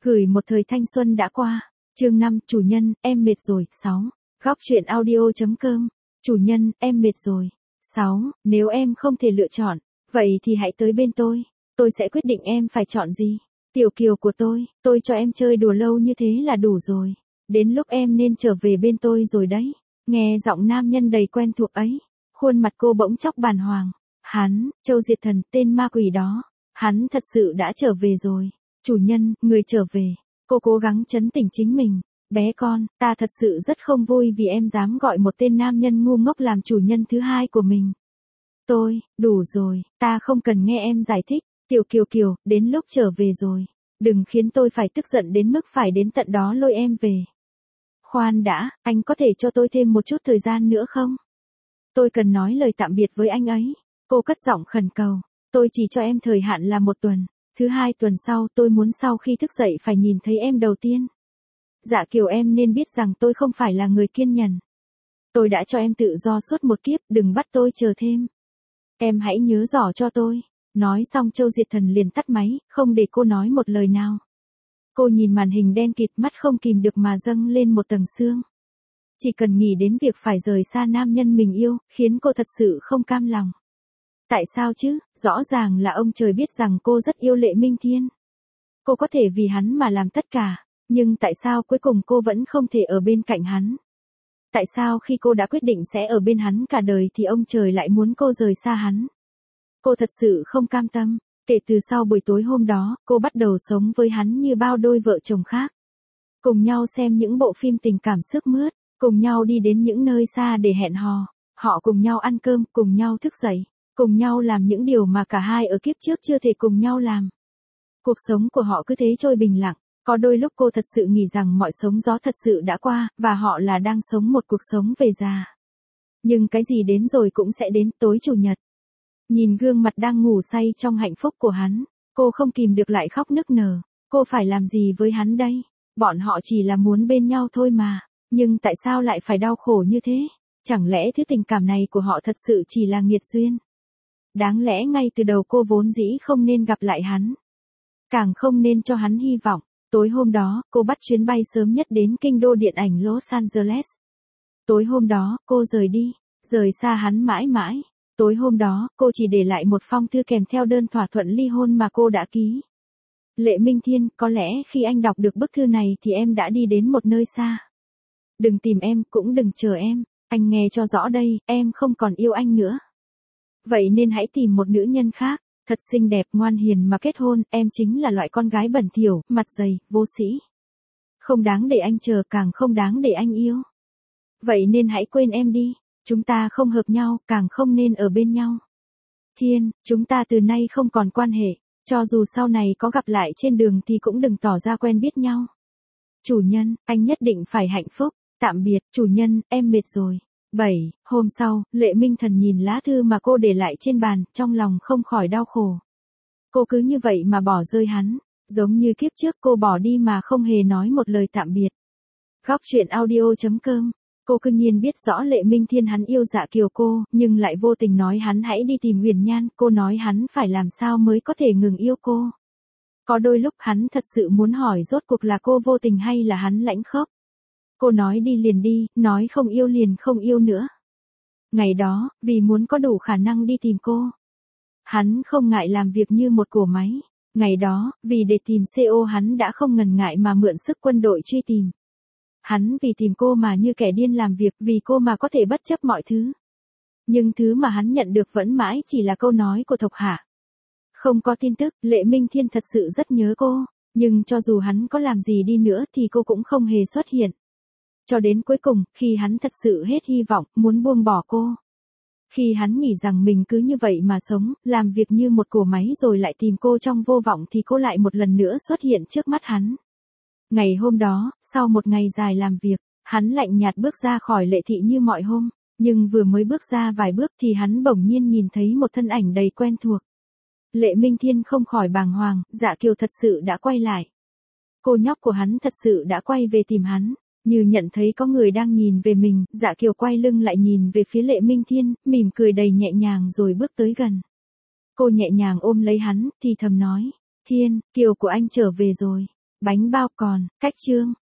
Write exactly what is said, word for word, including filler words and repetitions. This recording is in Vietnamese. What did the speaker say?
Gửi một thời thanh xuân đã qua. Chương năm, chủ nhân, em mệt rồi. sáu. Góc truyện audio.com. Chủ nhân, em mệt rồi. sáu. Nếu em không thể lựa chọn, vậy thì hãy tới bên tôi. Tôi sẽ quyết định em phải chọn gì. Tiểu kiều của tôi, tôi cho em chơi đùa lâu như thế là đủ rồi. Đến lúc em nên trở về bên tôi rồi đấy. Nghe giọng nam nhân đầy quen thuộc ấy, khuôn mặt cô bỗng chốc bàng hoàng. Hắn, Châu Diệt Thần, tên ma quỷ đó. Hắn thật sự đã trở về rồi. Chủ nhân, người trở về. Cô cố gắng trấn tĩnh chính mình. Bé con, ta thật sự rất không vui vì em dám gọi một tên nam nhân ngu ngốc làm chủ nhân thứ hai của mình. Tôi, đủ rồi, ta không cần nghe em giải thích. Tiểu Kiều Kiều, đến lúc trở về rồi. Đừng khiến tôi phải tức giận đến mức phải đến tận đó lôi em về. Khoan đã, anh có thể cho tôi thêm một chút thời gian nữa không? Tôi cần nói lời tạm biệt với anh ấy. Cô cất giọng khẩn cầu. Tôi chỉ cho em thời hạn là một tuần. Thứ hai tuần sau tôi muốn sau khi thức dậy phải nhìn thấy em đầu tiên. Dạ Kiều, em nên biết rằng tôi không phải là người kiên nhẫn. Tôi đã cho em tự do suốt một kiếp, đừng bắt tôi chờ thêm. Em hãy nhớ rõ cho tôi. Nói xong Châu Diệt Thần liền tắt máy, không để cô nói một lời nào. Cô nhìn màn hình đen kịt, mắt không kìm được mà dâng lên một tầng sương. Chỉ cần nghĩ đến việc phải rời xa nam nhân mình yêu, khiến cô thật sự không cam lòng. Tại sao chứ, rõ ràng là ông trời biết rằng cô rất yêu Lệ Minh Thiên. Cô có thể vì hắn mà làm tất cả, nhưng tại sao cuối cùng cô vẫn không thể ở bên cạnh hắn? Tại sao khi cô đã quyết định sẽ ở bên hắn cả đời thì ông trời lại muốn cô rời xa hắn? Cô thật sự không cam tâm. Kể từ sau buổi tối hôm đó, cô bắt đầu sống với hắn như bao đôi vợ chồng khác. Cùng nhau xem những bộ phim tình cảm sướt mướt, cùng nhau đi đến những nơi xa để hẹn hò. Họ cùng nhau ăn cơm, cùng nhau thức dậy, cùng nhau làm những điều mà cả hai ở kiếp trước chưa thể cùng nhau làm. Cuộc sống của họ cứ thế trôi bình lặng. Có đôi lúc cô thật sự nghĩ rằng mọi sóng gió thật sự đã qua, và họ là đang sống một cuộc sống về già. Nhưng cái gì đến rồi cũng sẽ đến. Tối chủ nhật, nhìn gương mặt đang ngủ say trong hạnh phúc của hắn, cô không kìm được lại khóc nức nở. Cô phải làm gì với hắn đây? Bọn họ chỉ là muốn bên nhau thôi mà. Nhưng tại sao lại phải đau khổ như thế? Chẳng lẽ thứ tình cảm này của họ thật sự chỉ là nghiệt duyên? Đáng lẽ ngay từ đầu cô vốn dĩ không nên gặp lại hắn. Càng không nên cho hắn hy vọng. Tối hôm đó, cô bắt chuyến bay sớm nhất đến kinh đô điện ảnh Los Angeles. Tối hôm đó, cô rời đi, rời xa hắn mãi mãi. Tối hôm đó, cô chỉ để lại một phong thư kèm theo đơn thỏa thuận ly hôn mà cô đã ký. Lệ Minh Thiên, có lẽ khi anh đọc được bức thư này thì em đã đi đến một nơi xa. Đừng tìm em, cũng đừng chờ em. Anh nghe cho rõ đây, em không còn yêu anh nữa. Vậy nên hãy tìm một nữ nhân khác, thật xinh đẹp, ngoan hiền mà kết hôn. Em chính là loại con gái bẩn thỉu, mặt dày, vô sĩ. Không đáng để anh chờ, càng không đáng để anh yêu. Vậy nên hãy quên em đi. Chúng ta không hợp nhau, càng không nên ở bên nhau. Thiên, chúng ta từ nay không còn quan hệ. Cho dù sau này có gặp lại trên đường thì cũng đừng tỏ ra quen biết nhau. Chủ nhân, anh nhất định phải hạnh phúc. Tạm biệt, chủ nhân, em mệt rồi. bảy. Hôm sau, Lệ Minh Thần nhìn lá thư mà cô để lại trên bàn, trong lòng không khỏi đau khổ. Cô cứ như vậy mà bỏ rơi hắn, giống như kiếp trước cô bỏ đi mà không hề nói một lời tạm biệt. Góc truyện audio.com. Cô cương nhiên biết rõ Lệ Minh Thiên hắn yêu Dạ Kiều cô, nhưng lại vô tình nói hắn hãy đi tìm Huyền Nhan. Cô nói hắn phải làm sao mới có thể ngừng yêu cô. Có đôi lúc hắn thật sự muốn hỏi rốt cuộc là cô vô tình hay là hắn lãnh khốc. Cô nói đi liền đi, nói không yêu liền không yêu nữa. Ngày đó, vì muốn có đủ khả năng đi tìm cô, hắn không ngại làm việc như một cỗ máy. Ngày đó, vì để tìm xê ô hắn đã không ngần ngại mà mượn sức quân đội truy tìm. Hắn vì tìm cô mà như kẻ điên làm việc, vì cô mà có thể bất chấp mọi thứ. Nhưng thứ mà hắn nhận được vẫn mãi chỉ là câu nói của thuộc hạ. Không có tin tức. Lệ Minh Thiên thật sự rất nhớ cô, nhưng cho dù hắn có làm gì đi nữa thì cô cũng không hề xuất hiện. Cho đến cuối cùng, khi hắn thật sự hết hy vọng, muốn buông bỏ cô. Khi hắn nghĩ rằng mình cứ như vậy mà sống, làm việc như một cỗ máy rồi lại tìm cô trong vô vọng thì cô lại một lần nữa xuất hiện trước mắt hắn. Ngày hôm đó, sau một ngày dài làm việc, hắn lạnh nhạt bước ra khỏi Lệ thị như mọi hôm, nhưng vừa mới bước ra vài bước thì hắn bỗng nhiên nhìn thấy một thân ảnh đầy quen thuộc. Lệ Minh Thiên không khỏi bàng hoàng, Dạ Kiều thật sự đã quay lại. Cô nhóc của hắn thật sự đã quay về tìm hắn. Như nhận thấy có người đang nhìn về mình, Dạ Kiều quay lưng lại nhìn về phía Lệ Minh Thiên, mỉm cười đầy nhẹ nhàng rồi bước tới gần. Cô nhẹ nhàng ôm lấy hắn, thì thầm nói, Thiên, Kiều của anh trở về rồi. Bánh bao còn, cách chương.